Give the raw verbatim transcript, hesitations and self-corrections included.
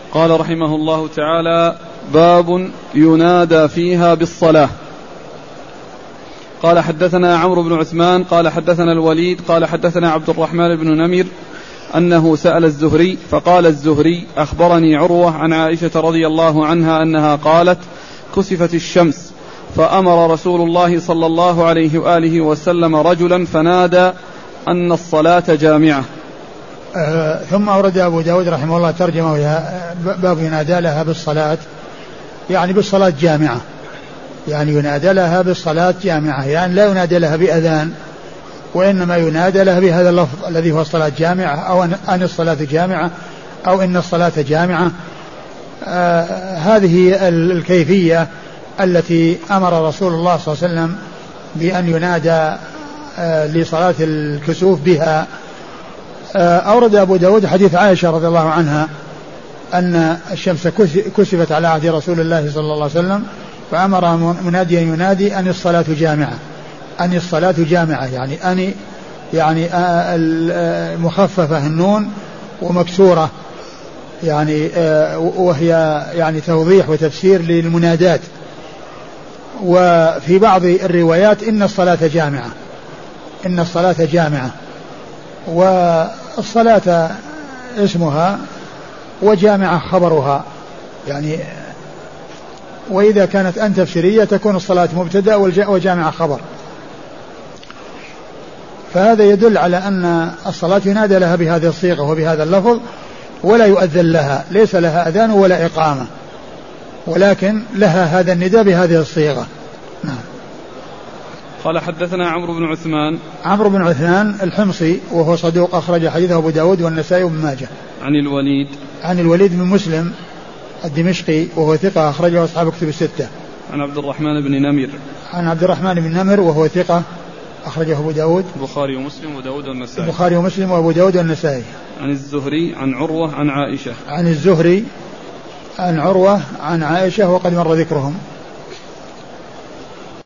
قال رحمه الله تعالى: باب ينادى فيها بالصلاة. قال حدثنا عمرو بن عثمان قال حدثنا الوليد قال حدثنا عبد الرحمن بن نمر أنه سأل الزهري فقال الزهري: أخبرني عروة عن عائشة رضي الله عنها أنها قالت: كسفت الشمس فأمر رسول الله صلى الله عليه وآله وسلم رجلا فنادى أن الصلاة جامعة. آه ثم أورد أبو داود رحمه الله ترجمه باب ينادى لها بالصلاة، يعني بالصلاة جامعة، يعني ينادى لها بالصلاة جامعة، يعني لا ينادى لها بأذان، وإنما ينادى لها بهذا اللفظ الذي هو الصلاة جامعة، أو أن الصلاة جامعة، أو إن الصلاة جامعة. آه هذه الكيفية التي أمر رسول الله صلى الله عليه وسلم بأن ينادى آه لصلاة الكسوف بها. آه أورد أبو داود حديث عائشة رضي الله عنها أن الشمس كسفت على عهد رسول الله صلى الله عليه وسلم فأمر مناديا ينادي أن الصلاة جامعة، أن الصلاة جامعة، يعني أن يعني مخففة النون ومكسورة، يعني وهي يعني توضيح وتفسير للمنادات. وفي بعض الروايات إن الصلاة جامعة، إن الصلاة جامعة، والصلاة اسمها وجامعة خبرها، يعني وإذا كانت أن تفسيرية تكون الصلاة مبتدأ وجامعة خبر. فهذا يدل على أن الصلاة ينادى لها بهذه الصيغة وبهذا اللفظ، ولا يؤذن لها، ليس لها أذان ولا إقامة، ولكن لها هذا النداء بهذه الصيغة. نعم. قال حدثنا عمرو بن عثمان عمرو بن عثمان الحمصي وهو صدوق أخرج حديثه أبو داود والنسائي وابن ماجه. عن الوليد عن الوليد بن مسلم الدمشقي وهو ثقة أخرجه أصحاب كتب الستة. عن عبد الرحمن بن نمر عن عبد الرحمن بن نمر وهو ثقة أخرجه أبو داود البخاري ومسلم وداود والنسائي. البخاري ومسلم وأبو داود والنسائي. عن الزهري عن عروة عن عائشة. عن الزهري عن عروة عن عائشة وقد مر ذكرهم.